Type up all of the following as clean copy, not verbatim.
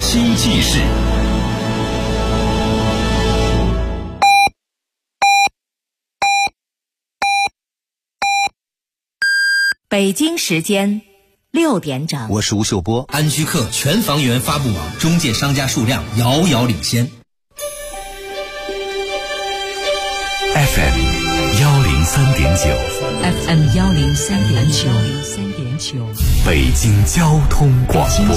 新纪事。 北京时间6点整， 我是吴秀波。 安居客全房源发布网中介商家数量遥遥领先。 FM 103.9 FM 103.9， 北京交通广播。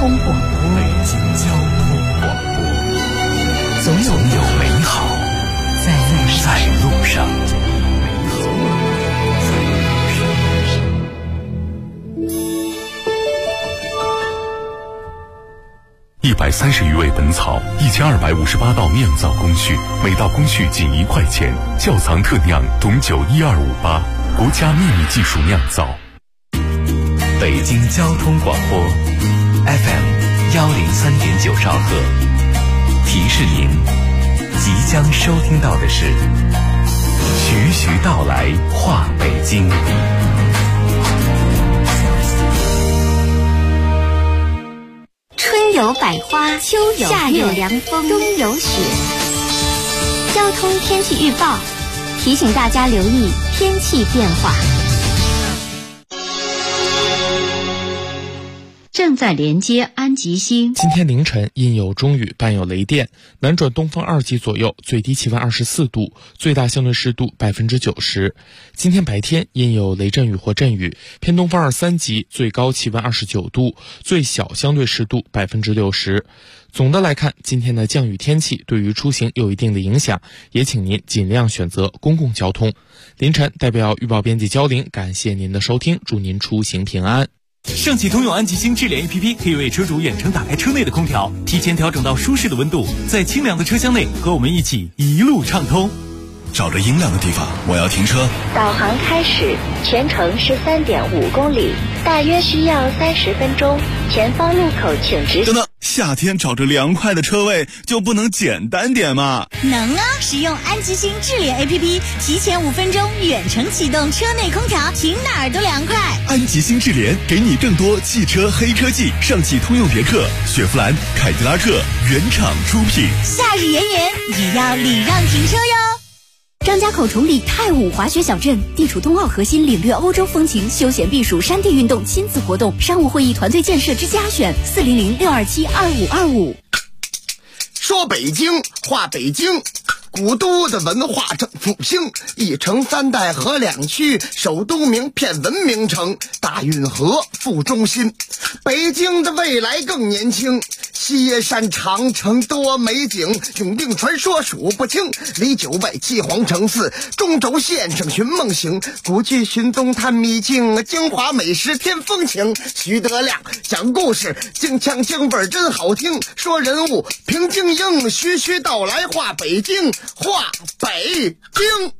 总有美好在路上。130余味本草，1258道酿造工序，每道工序仅1块钱。窖藏特酿董酒12588，国家秘密技术酿造。北京交通广播 FM 103.9兆赫，提示您即将收听到的是徐徐道来话北京。 春有百花，秋有夏有凉风，冬有雪。交通天气预报提醒大家留意天气变化。 正在连接安吉星。 今天凌晨阴有中雨，伴有雷电，南转东风2级左右，最低气温24度，最大相对湿度90%。今天白天阴有雷阵雨或阵雨，偏东风2、3级，最高气温29度，最小相对湿度60%。总的来看，今天的降雨天气对于出行有一定的影响，也请您尽量选择公共交通。凌晨代表预报编辑焦玲，感谢您的收听，祝您出行平安。 上汽通用安吉星智联 APP 可以为车主远程打开车内的空调，提前调整到舒适的温度，在清凉的车厢内和我们一起一路畅通。 找着阴凉的地方，我要停车。 导航开始，全程是3.5公里，大约需要30分钟。前方路口请直行。 等等，夏天找着凉快的车位就不能简单点吗？ 能啊！使用安吉星智联 APP， 提前5分钟远程启动车内空调，停哪儿都凉快。 安吉星智联给你更多汽车黑科技，上汽通用别克、雪佛兰、凯迪拉克原厂出品。 夏日炎炎也要礼让停车哟。 张家口崇礼太武滑雪小镇，地处冬奥核心，领略欧洲风情，休闲避暑，山地运动，亲子活动，商务会议，团队建设之家选400-627-2525。 说北京话北京，古都的文化正复兴，一城3代河2区，首都名片文明城，大运河副中心。北京的未来更年轻，西山长城多美景，永定传说数不清，离9外7皇城4，中轴线上寻梦行，古迹寻踪探秘境，京华美食添风情。徐德亮讲故事，京腔京味真好听，说人物评京英，徐徐道来话北京，话北京。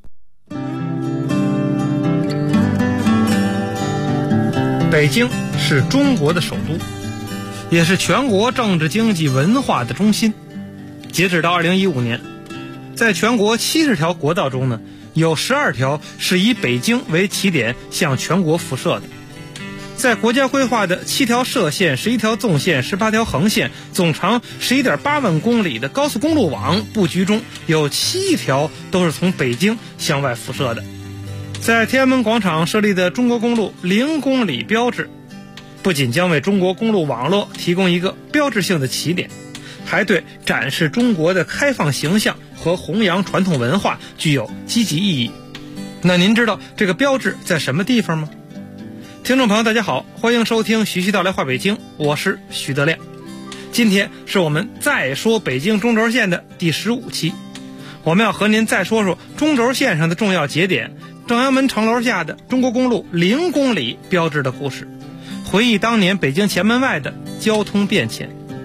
北京是中国的首都，也是全国政治经济文化的中心。截止到2015年，在全国70条国道中呢，有12条是以北京为起点向全国辐射的。在国家规划的7条涉线、11条纵线、18条横线，总长11.8万公里的高速公路网布局中，有7条都是从北京向外辐射的。在天安门广场设立的中国公路0公里标志，不仅将为中国公路网络提供一个标志性的起点，还对展示中国的开放形象和弘扬传统文化具有积极意义。那您知道这个标志在什么地方吗？听众朋友大家好，欢迎收听徐徐道来话北京，我是徐德亮。今天是我们再说北京中轴线的第15期，我们要和您再说说中轴线上的重要节点，正阳门城楼下的中国公路0公里标志的故事，回忆当年北京前门外的交通变迁。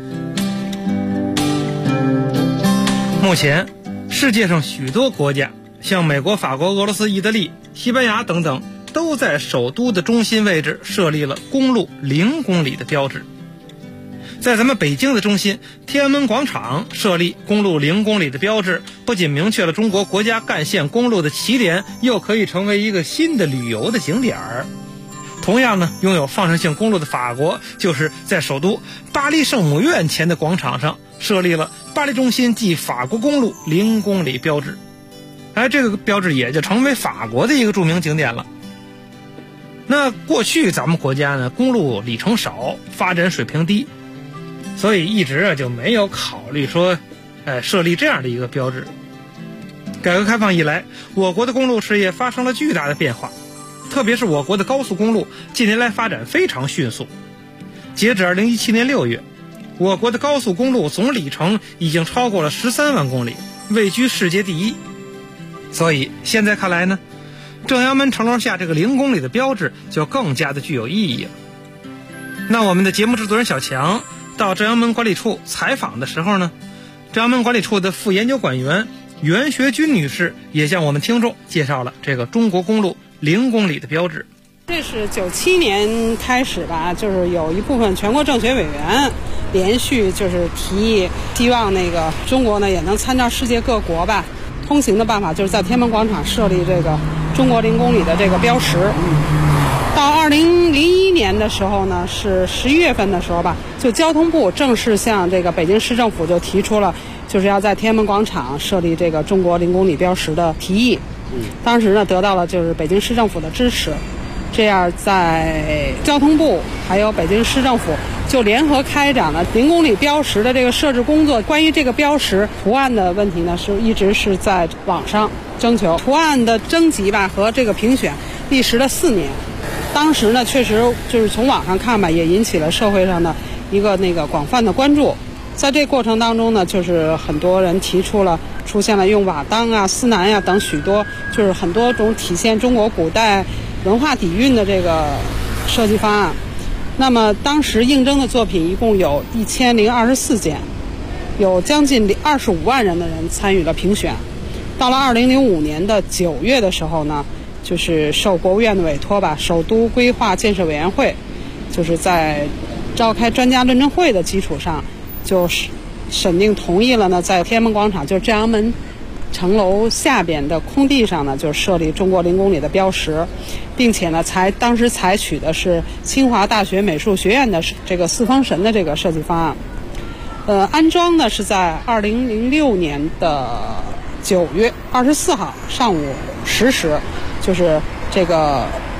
目前世界上许多国家，像美国、法国、俄罗斯、意大利、西班牙等等，都在首都的中心位置设立了公路0公里的标志。在咱们北京的中心天安门广场设立公路0公里的标志，不仅明确了中国国家干线公路的起点，又可以成为一个新的旅游的景点儿。 同样呢，拥有放射性公路的法国，就是在首都巴黎圣母院前的广场上设立了巴黎中心即法国公路0公里标志。这个标志也就成为法国的一个著名景点了。那过去咱们国家呢，公路里程少，发展水平低，所以一直就没有考虑说设立这样的一个标志。改革开放以来，我国的公路事业发生了巨大的变化，特别是我国的高速公路近年来发展非常迅速。截止2017年6月，我国的高速公路总里程已经超过了13万公里，位居世界第一。所以现在看来呢，正阳门城楼下这个0公里的标志就更加的具有意义了。那我们的节目制作人小强到正阳门管理处采访的时候呢，正阳门管理处的副研究管员袁学军女士也向我们听众介绍了这个中国公路0公里的标志。 这是97年开始吧，就是有一部分全国政协委员连续就是提议，希望那个中国呢也能参照世界各国吧，通行的办法就是在天安门广场设立这个中国0公里的这个标识。到2001年的时候呢，是11月份的时候吧，就交通部正式向这个北京市政府就提出了，就是要在天安门广场设立这个中国0公里标识的提议。当时呢，得到了就是北京市政府的支持，这样在交通部还有北京市政府就联合开展了0公里标识的这个设置工作。关于这个标识图案的问题呢，一直是在网上征求图案的征集吧和这个评选，历时了4年。当时呢，确实就是从网上看吧，也引起了社会上的一个广泛的关注。在这过程当中呢，就是很多人提出了出现了用瓦当啊、丝楠呀等许多就是很多种体现中国古代文化底蕴的这个设计方案。那么当时应征的作品一共有1024件，有将近25万人的人参与了评选。到了2005年的9月的时候呢，就是受国务院的委托吧，首都规划建设委员会就是在召开专家论证会的基础上，就是审定同意了呢，在天安门广场就是正阳门城楼下边的空地上呢，就设立中国0公里的标识，并且呢，当时采取的是清华大学美术学院的这个四方神的这个设计方案。安装呢是在2006年的9月24号上午10时，就是这个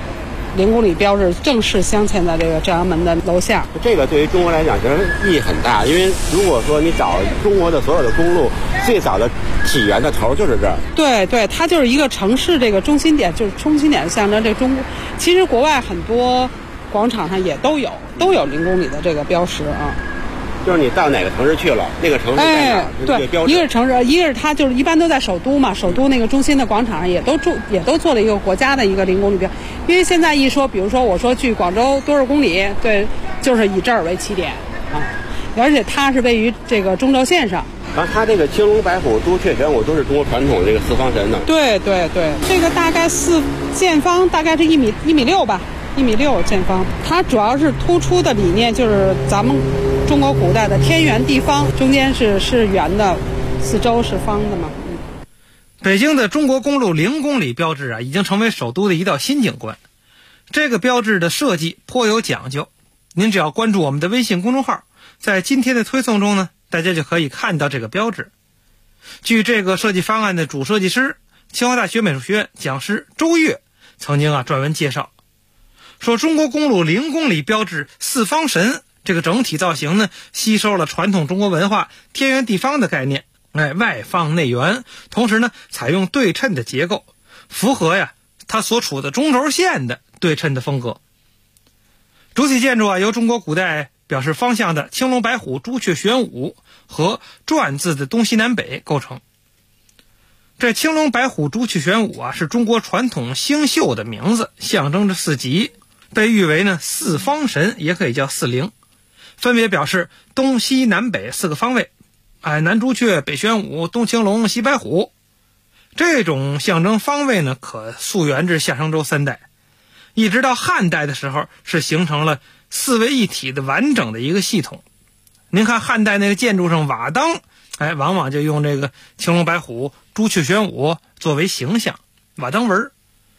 0公里标志正式镶嵌在这个正阳门的楼下。 这个对于中国来讲，其实意义很大，因为如果说你找中国的所有的公路，最早的起源的头就是这儿。对，它就是一个城市这个中心点，就是中心点象征这中国。其实国外很多广场上也都有0公里的这个标识啊。就是你到哪个城市去了，那个城市在哪儿，这个标志。一个是城市，一个是它就是一般都在首都嘛，首都那个中心的广场上也都做了一个国家的一个0公里标。因为现在一说，比如说我说去广州多少公里，对，就是以这儿为起点啊，而且它是位于这个中轴线上。然后它这个青龙白虎朱雀玄武都是中国传统这个四方神的。对，这个大概见方大概是1.6米吧。1.6米见方，它主要是突出的理念就是咱们中国古代的天圆地方，中间是圆的，四周是方的嘛。 北京的中国公路0公里标志啊，已经成为首都的一道新景观。这个标志的设计颇有讲究，您只要关注我们的微信公众号，在今天的推送中呢，大家就可以看到这个标志。据这个设计方案的主设计师、清华大学美术学院讲师周越曾经专文介绍，说中国公路0公里标志四方神这个整体造型呢，吸收了传统中国文化天圆地方的概念，外方内圆，同时呢采用对称的结构，符合它所处的中轴线的对称的风格。主体建筑由中国古代表示方向的青龙白虎朱雀玄武和篆字的东西南北构成。这青龙白虎朱雀玄武是中国传统星宿的名字，象征着4极，被誉为四方神，也可以叫4灵，分别表示东西南北4个方位，南朱雀北玄武东青龙西白虎。这种象征方位呢，可溯源至夏商周3代，一直到汉代的时候是形成了4位一体的完整的一个系统。您看汉代那个建筑上瓦当，往往就用这个青龙白虎朱雀玄武作为形象，瓦当纹。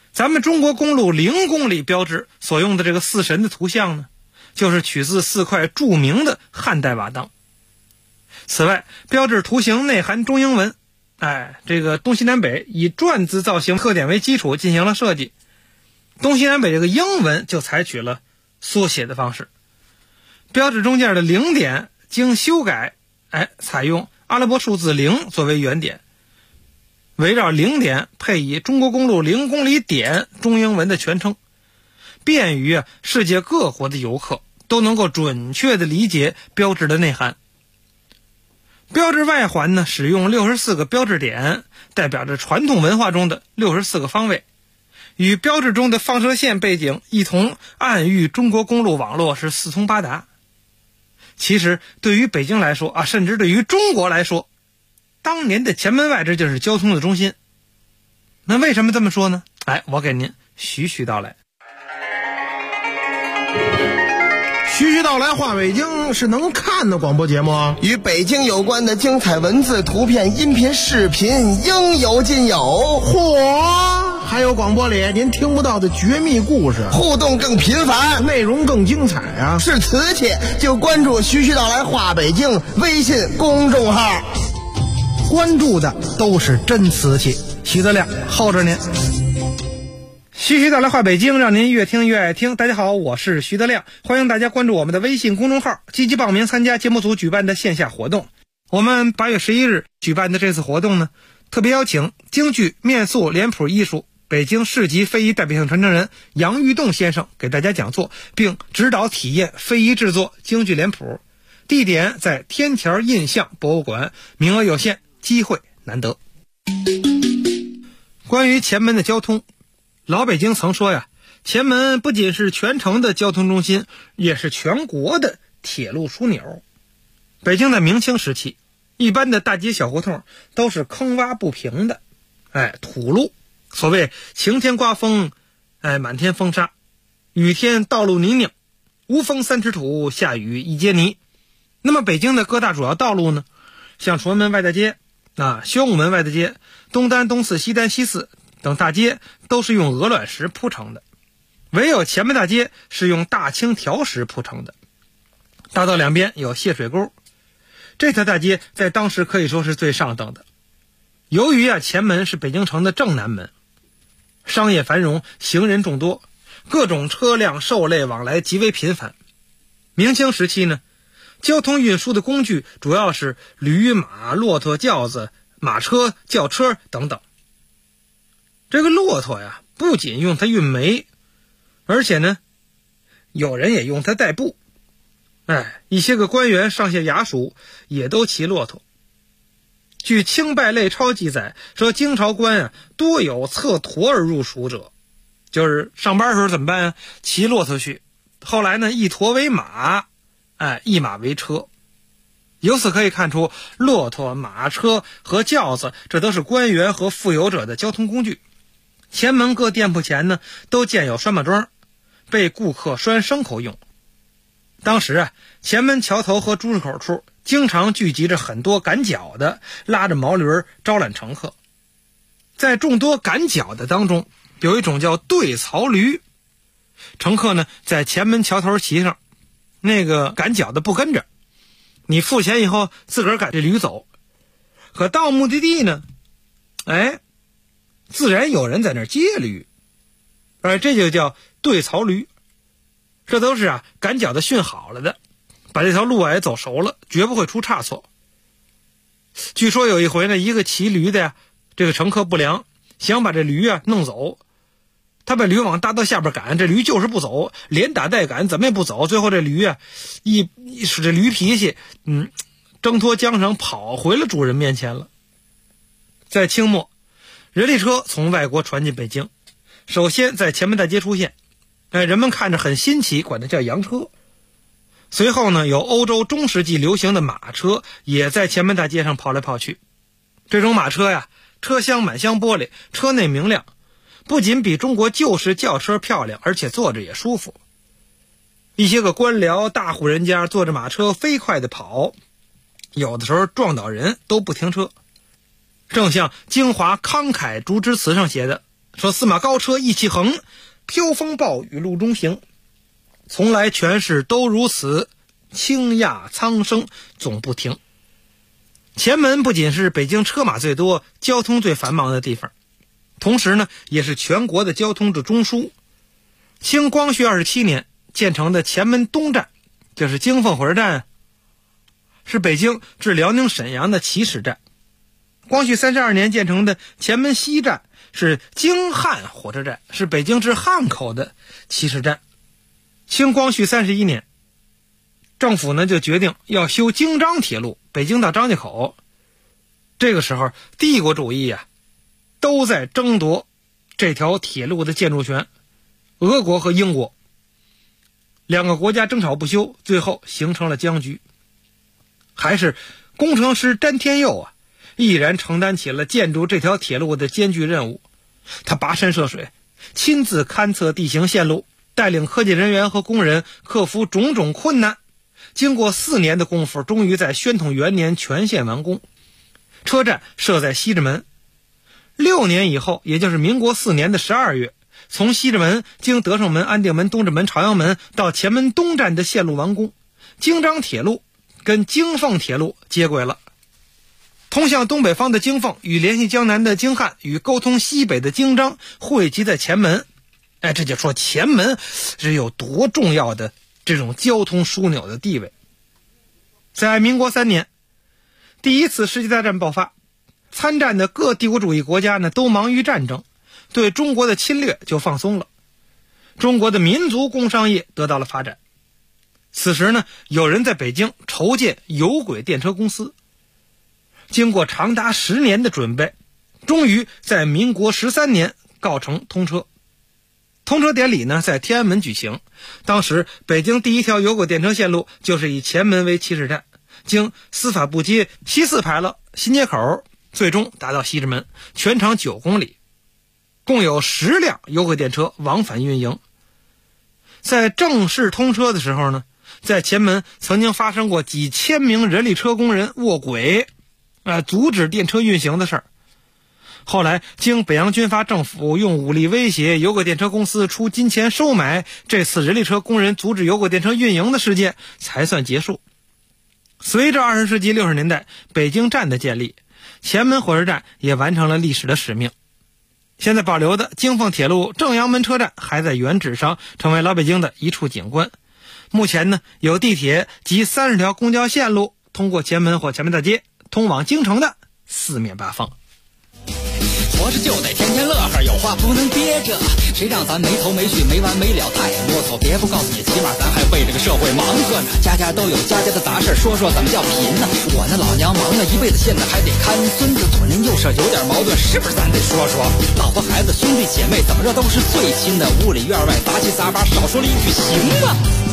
咱们中国公路0公里标志所用的这个四神的图像呢，就是取自4块著名的汉代瓦当。此外，标志图形内含中英文，这个东西南北以篆字造型特点为基础进行了设计。东西南北这个英文就采取了缩写的方式。标志中间的0点经修改，采用阿拉伯数字0作为原点，围绕0点配以中国公路0公里点中英文的全称，便于世界各国的游客都能够准确地理解标志的内涵。标志外环呢，使用64个标志点，代表着传统文化中的64个方位，与标志中的放射线背景一同暗喻中国公路网络是四通八达。其实对于北京来说甚至对于中国来说，当年的前门外这就是交通的中心。那为什么这么说呢？我给您徐徐道来。 徐徐道来话北京是能看的广播节目， 与北京有关的精彩文字、图片、音频、视频应有尽有。 嚯，还有广播里您听不到的绝密故事， 互动更频繁， 内容更精彩啊！ 是瓷器就关注徐徐道来话北京微信公众号， 关注的都是真瓷器。徐德亮候着您。 徐徐道来话北京，让您越听越爱听。大家好，我是徐德亮，欢迎大家关注我们的微信公众号，积极报名参加节目组举办的线下活动。我们8月11日举办的这次活动呢，特别邀请京剧面塑脸谱艺术北京市级非遗代表性传承人杨玉栋先生给大家讲座，并指导体验非遗制作京剧脸谱。地点在天桥印象博物馆，名额有限，机会难得。关于前门的交通，老北京曾说前门不仅是全城的交通中心，也是全国的铁路枢纽。北京在明清时期，一般的大街小胡同都是坑洼不平的，土路。所谓晴天刮风，满天风沙；雨天道路泥泞，无风3尺土，下雨1阶泥。那么北京的各大主要道路呢，像崇文门外大街、宣武门外大街、东单、东四、西单、西四等大街都是用鹅卵石铺成的，唯有前门大街是用大青条石铺成的。大道两边有泄水沟，这条大街在当时可以说是最上等的。由于前门是北京城的正南门，商业繁荣，行人众多，各种车辆兽类往来极为频繁。明清时期呢，交通运输的工具主要是驴、马、骆驼、轿子、马车、轿车等等。这个骆驼不仅用它运煤，而且呢，有人也用它代步。一些个官员、上下衙署也都骑骆驼。据《清拜类钞》记载说，京朝官多有策驼而入蜀者，就是上班的时候怎么办骑骆驼去。后来呢，一驼为马，一马为车。由此可以看出，骆驼、马车和轿子，这都是官员和富有者的交通工具。前门各店铺前呢，都建有拴马桩，被顾客拴牲口用。当时前门桥头和朱市口处经常聚集着很多赶脚的，拉着毛驴招揽乘客。在众多赶脚的当中，有一种叫对槽驴，乘客呢在前门桥头骑上，那个赶脚的不跟着，你付钱以后自个儿赶这驴走。可到目的地呢，自然有人在那儿接驴，这就叫对槽驴。这都是赶脚的训好了的，把这条路走熟了，绝不会出差错。据说有一回呢，一个骑驴的这个乘客不良，想把这驴弄走，他把驴往大道下边赶，这驴就是不走，连打带赶，怎么也不走。最后这驴一使这驴脾气，挣脱缰绳跑回了主人面前了。在清末，人力车从外国传进北京，首先在前门大街出现，人们看着很新奇，管它叫洋车。随后呢，有欧洲中世纪流行的马车也在前门大街上跑来跑去。这种马车车厢满镶玻璃，车内明亮，不仅比中国旧式轿车漂亮，而且坐着也舒服。一些个官僚大户人家坐着马车飞快地跑，有的时候撞倒人都不停车。正像京华慷慨竹枝词上写的， 说司马高车意气横，飘风暴雨路中行，从来权势都如此，倾轧苍生总不停。前门不仅是北京车马最多、交通最繁忙的地方，同时呢，也是全国的交通之中枢。清光绪27年建成的前门东站，就是京凤火车站，是北京至辽宁沈阳的起始站。光绪32年建成的前门西站是京汉火车站，是北京至汉口的起始站。清光绪31年，政府呢就决定要修京张铁路，北京到张家口。这个时候，帝国主义都在争夺这条铁路的建筑权，俄国和英国两个国家争吵不休，最后形成了僵局。还是工程师詹天佑毅然承担起了建筑这条铁路的艰巨任务。他跋山涉水，亲自勘测地形线路，带领科技人员和工人克服种种困难。经过4年的功夫，终于在宣统元年全线完工。车站设在西直门。6年以后，也就是民国4年的12月，从西直门经德胜门、安定门、东直门、朝阳门到前门东站的线路完工，京张铁路跟京凤铁路接轨了。通向东北方的京凤与联系江南的京汉与沟通西北的京张汇集在前门。这就说前门是有多重要的这种交通枢纽的地位。在民国3年，第一次世界大战爆发，参战的各帝国主义国家呢都忙于战争，对中国的侵略就放松了。中国的民族工商业得到了发展。此时呢，有人在北京筹建有轨电车公司。经过长达10年的准备，终于在民国13年告成通车。通车典礼呢在天安门举行。当时北京第一条有轨电车线路就是以前门为起始站，经司法部街西4牌楼、新街口，最终达到西直门，全长9公里，共有10辆有轨电车往返运营。在正式通车的时候呢，在前门曾经发生过几千名人力车工人卧轨阻止电车运行的事儿。后来经北洋军阀政府用武力威胁，有轨电车公司出金钱收买，这次人力车工人阻止有轨电车运营的事件才算结束。随着20世纪60年代北京站的建立，前门火车站也完成了历史的使命。现在保留的京凤铁路正阳门车站还在原址上，成为老北京的一处景观。目前呢，有地铁及30条公交线路通过前门或前门大街，通往京城的4面8方。 活着就得天天乐呵，有话不能憋着，谁让咱没头没绪没完没了太啰嗦。别不告诉你，起码咱还为这个社会忙活呢。家家都有家家的杂事，说说怎么叫贫呢？我那老娘忙了一辈子，现在还得看孙子，左邻右舍有点矛盾，是不是咱得说说？老婆孩子兄弟姐妹怎么着都是最亲的，屋里院外杂七杂八，少说了一句行吗？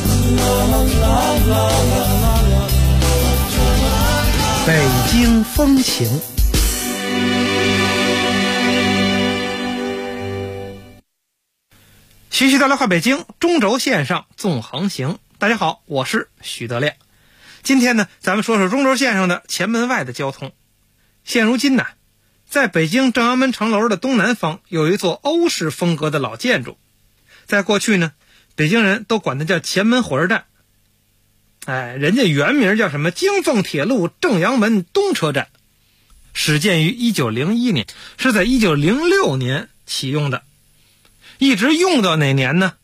北京风情。徐徐的来话北京，中轴线上纵横行。大家好，我是许德亮。今天呢，咱们说说中轴线上的前门外的交通。现如今呢，在北京正阳门城楼的东南方有一座欧式风格的老建筑，在过去呢，北京人都管它叫前门火车站。人家原名叫什么？京凤铁路正阳门东车站，始建于1901年，是在1906年启用的，一直用到哪年呢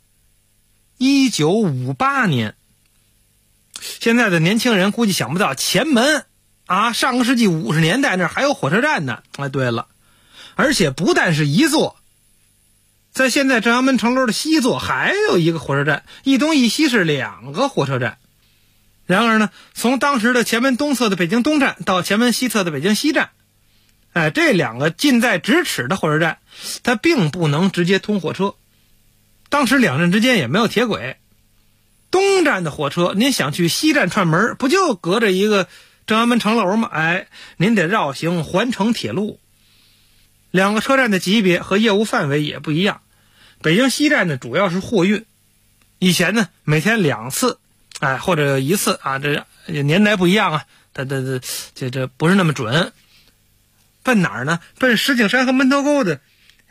？1958年。现在的年轻人估计想不到，前门上个世纪50年代那还有火车站呢。对了，而且不但是一座，在现在正阳门城楼的西座还有一个火车站，一东一西是2个火车站。然而呢，从当时的前门东侧的北京东站到前门西侧的北京西站，这2个近在咫尺的火车站，它并不能直接通火车。当时2站之间也没有铁轨，东站的火车您想去西站串门，不就隔着一个正阳门城楼吗？您得绕行环城铁路。2个车站的级别和业务范围也不一样。北京西站呢，主要是货运，以前呢每天2次，或者1次这年代不一样这不是那么准。奔哪儿呢？奔石景山和门头沟的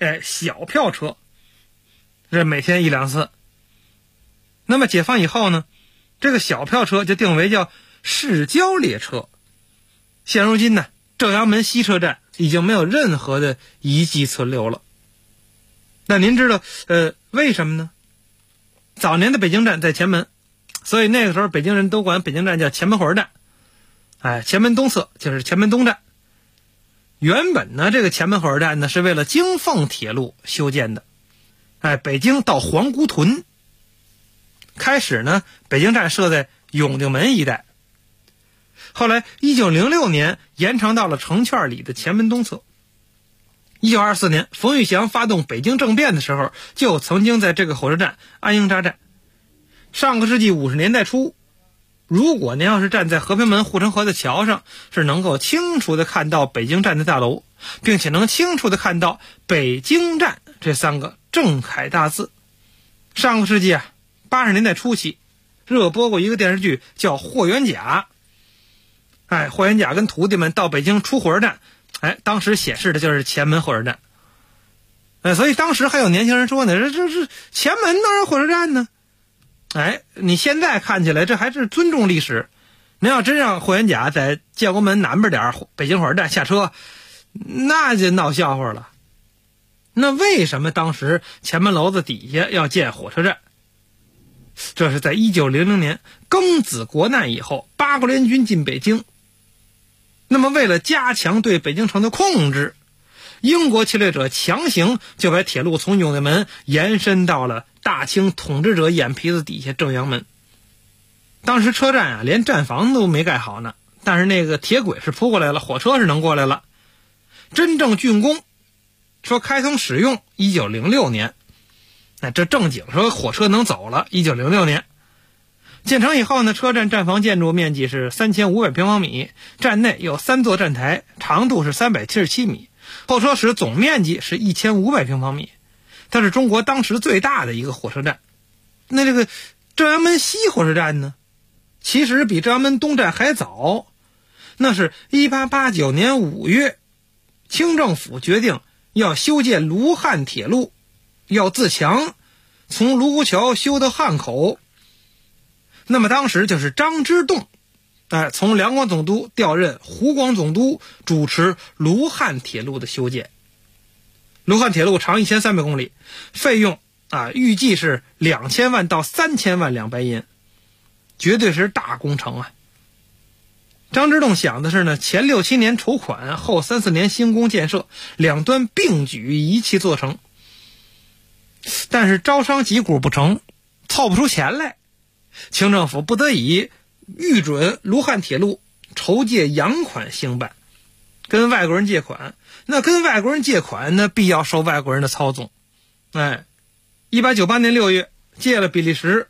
小票车，这每天1、2次。那么解放以后呢，这个小票车就定为叫市郊列车。现如今呢，正阳门西车站已经没有任何的遗迹存留了。那您知道为什么呢？早年的北京站在前门，所以那个时候北京人都管北京站叫前门火车站。前门东侧就是前门东站。原本呢，这个前门火车站呢是为了京凤铁路修建的。北京到皇姑屯。开始呢，北京站设在永定门一带。后来1906年延长到了城圈里的前门东侧。1924年冯玉祥发动北京政变的时候，就曾经在这个火车站安营扎寨。上个世纪50年代初，如果您要是站在和平门护城河的桥上，是能够清楚的看到北京站的大楼，并且能清楚的看到北京站这3个正楷大字。上个世纪80年代初期热播过一个电视剧叫霍元甲。霍元甲跟徒弟们到北京出火车站，当时显示的就是前门火车站。所以当时还有年轻人说呢，这是前门哪有火车站呢？你现在看起来这还是尊重历史。您要真让霍元甲在建国门南边点北京火车站下车，那就闹笑话了。那为什么当时前门楼子底下要建火车站？这是在1900年庚子国难以后，八国联军进北京。那么为了加强对北京城的控制，英国侵略者强行就把铁路从永定门延伸到了大清统治者眼皮子底下正阳门。当时车站连站房都没盖好呢，但是那个铁轨是铺过来了，火车是能过来了。真正竣工说开通使用1906年，这正经说火车能走了1906年。建成以后呢，车站站房建筑面积是3500平方米，站内有3座站台，长度是377米，候车室总面积是1500平方米。它是中国当时最大的一个火车站。那这个正阳门西火车站呢，其实比正阳门东站还早。那是1889年5月，清政府决定要修建卢汉铁路，要自强，从卢沟桥修到汉口。那么当时就是张之洞从两广总督调任湖广总督，主持卢汉铁路的修建。卢汉铁路长1300公里，费用预计是2000万到3000万两白银，绝对是大工程啊。张之洞想的是呢，前6、7年筹款，后3、4年兴工建设，两端并举，一气做成。但是招商击鼓不成，凑不出钱来，清政府不得已预准卢汉铁路筹借洋款兴办，跟外国人借款。那跟外国人借款呢，必要受外国人的操纵。1898年6月，借了比利时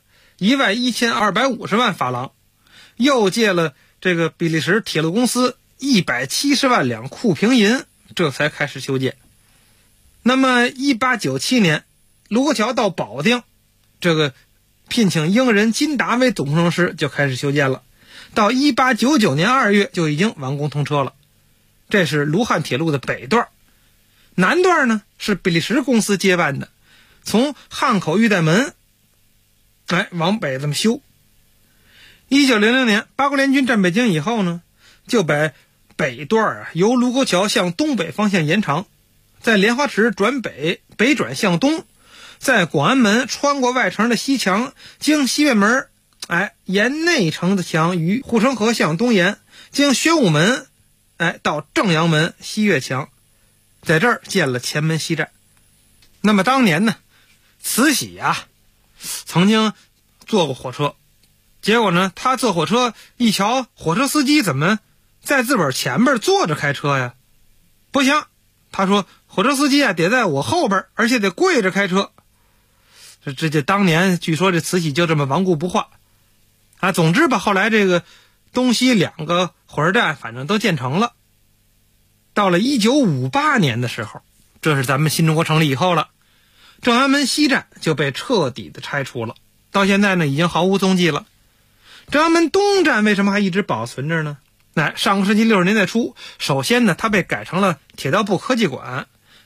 11250万法郎，又借了这个比利时铁路公司170万两库平银，这才开始修建。那么1897年，卢沟桥到保定，这个聘请英人金达为总工程师，就开始修建了。到1899年2月就已经完工通车了。这是卢汉铁路的北段。南段呢是比利时公司接办的，从汉口玉带门往北这么修。1900年八国联军占北京以后呢，就把北段由卢沟桥向东北方向延长，在莲花池转北，北转向东，在广安门穿过外城的西墙，经西北门沿内城的墙与护城河向东延，经宣武门到正阳门西越墙，在这儿建了前门西站。那么当年呢，慈禧曾经坐过火车，结果呢，他坐火车一瞧，火车司机怎么在自个儿前边坐着开车呀？不行，他说火车司机得在我后边，而且得跪着开车。这当年据说这慈禧就这么顽固不化总之吧，后来这个东西2个火车站反正都建成了。到了1958年的时候，这是咱们新中国成立以后了，正阳门西站就被彻底的拆除了，到现在呢已经毫无踪迹了。正阳门东站为什么还一直保存着呢？上个世纪60年代初，首先呢它被改成了铁道部科技馆，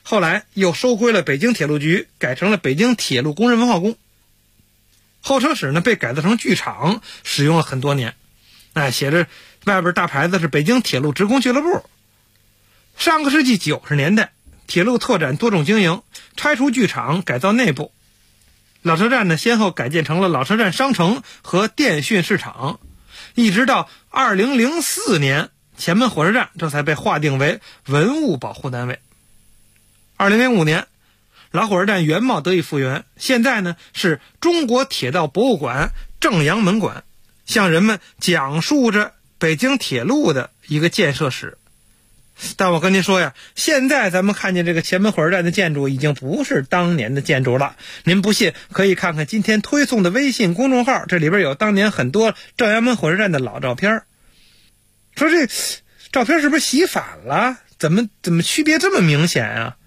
后来又收归了北京铁路局，改成了北京铁路工人文化宫。候车室呢被改造成剧场，使用了很多年。写着外边大牌子是北京铁路职工俱乐部。上个世纪90年代，铁路拓展多种经营，拆除剧场，改造内部。老车站呢先后改建成了老车站商城和电讯市场，一直到2004年，前门火车站这才被划定为文物保护单位。2005年，老火车站原貌得以复原，现在呢是中国铁道博物馆正阳门馆，向人们讲述着北京铁路的一个建设史。但我跟您说呀，现在咱们看见这个前门火车站的建筑已经不是当年的建筑了。您不信可以看看今天推送的微信公众号，这里边有当年很多正阳门火车站的老照片。说这照片是不是洗反了？怎么区别这么明显啊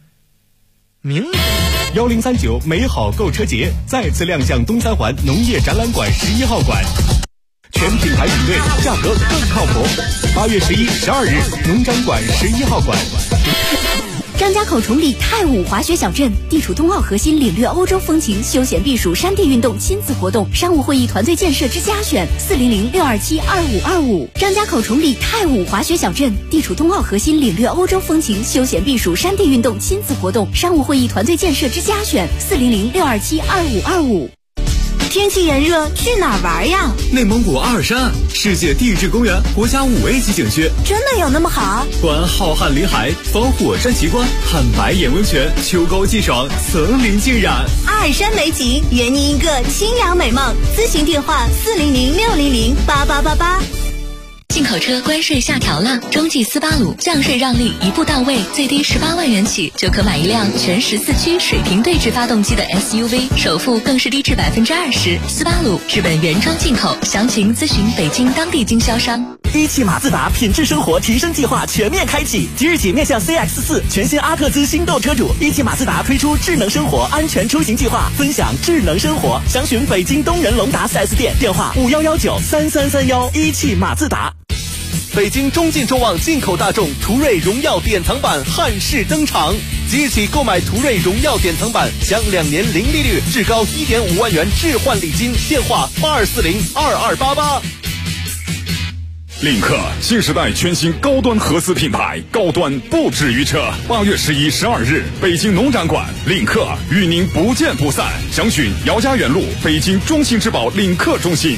？1039美好购车节再次亮相东三环农业展览馆11号馆，全品牌比对，价格更靠谱。8月11、12日，农展馆11号馆。 张家口崇礼太武滑雪小镇地处冬奥核心，领略欧洲风情，休闲避暑，山地运动亲子活动，商务会议团队建设之家选，400-627-2525。张家口崇礼太武滑雪小镇地处冬奥核心，领略欧洲风情，休闲避暑，山地运动亲子活动，商务会议团队建设之家选，400-627-2525。 天气炎热，去哪儿玩呀？ 内蒙古阿尔山世界地质公园国家5A级景区， 真的有那么好？ 观浩瀚林海，访火山奇观，看白眼温泉，秋高气爽，层林尽染。 阿尔山美景，圆您一个清凉美梦。咨询电话400-600-8888。 进口车关税下调了，中际斯巴鲁降税让利一步到位，最低18万元起就可买一辆全14驱水平对置发动机的 SUV， 首付更是低至20%。斯巴鲁日本原装进口，详情咨询北京当地经销商。 一汽马自达品质生活提升计划全面开启，即日起面向 CX-4 全新阿特兹心动车主，一汽马自达推出智能生活安全出行计划，分享智能生活。详询北京东仁龙达 4S 店，电话51193331。一汽马自达。 北京中进众旺进口大众途锐荣耀典藏版汉式登场，即日起购买途锐荣耀典藏版，享2年零利率，至高1.5万元置换礼金。电话82402288。 领克新时代全新高端合资品牌，高端不止于车。8月11、12日，北京农展馆，领克与您不见不散。详询姚家园路北京中信之宝领克中心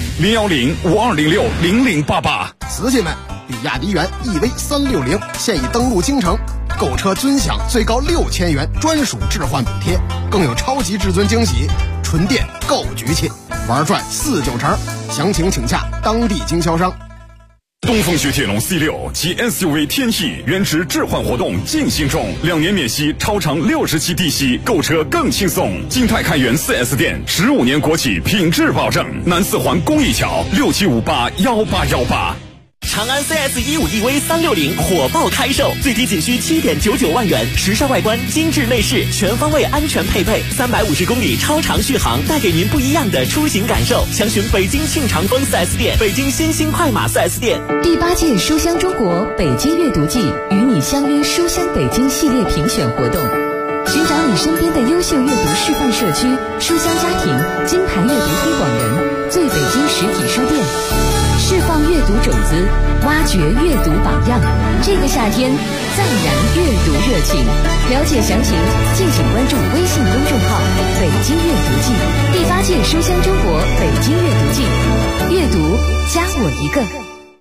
，010-5206-0088。 瓷器们，比亚迪元 EV360现已登陆京城，购车尊享最高6000元专属置换补贴，更有超级至尊惊喜，纯电够局气，玩转49成。详情请洽当地经销商。 东风雪铁龙 C6 及 SUV 天翼原值置换活动进行中，2年免息，超长60期低息，购车更轻松。金泰开元 4S 店15年国企品质保证，南四环公益桥67581818。 长安 CS15EV360火爆开售，最低仅需7.99万元，时尚外观，精致内饰，全方位安全配备，350公里超长续航，带给您不一样的出行感受。详询北京庆长丰 4S 店、北京新兴快马 4S 店。 第8届书香中国北京阅读季与你相约书香北京系列评选活动，寻找你身边的优秀阅读示范社区、书香家庭、金牌阅读推广人、最北京实体书店，释放阅读种子，挖掘阅读榜样。这个夏天再燃阅读热情。了解详情，敬请关注微信公众号“北京阅读季”。第8届书香中国北京阅读季，阅读加我一个。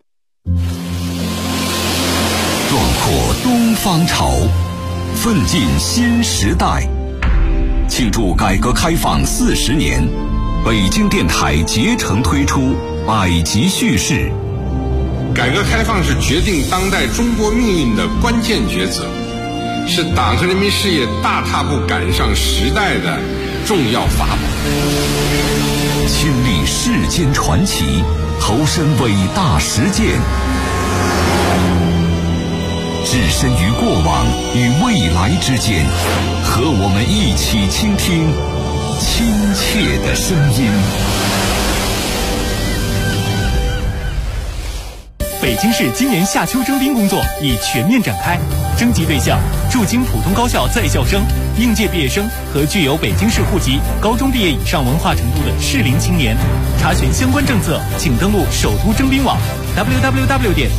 壮阔东方潮，奋进新时代。庆祝改革开放40年，北京电台竭诚推出百集叙事。 改革开放是决定当代中国命运的关键抉择，是党和人民事业大踏步赶上时代的重要法宝。 亲历世间传奇，投身伟大实践，置身于过往与未来之间，和我们一起倾听亲切的声音。 北京市今年夏秋征兵工作已全面展开，征集对象驻京普通高校在校生、应届毕业生和具有北京市户籍、高中毕业以上文化程度的适龄青年。查询相关政策，请登录首都征兵网 www.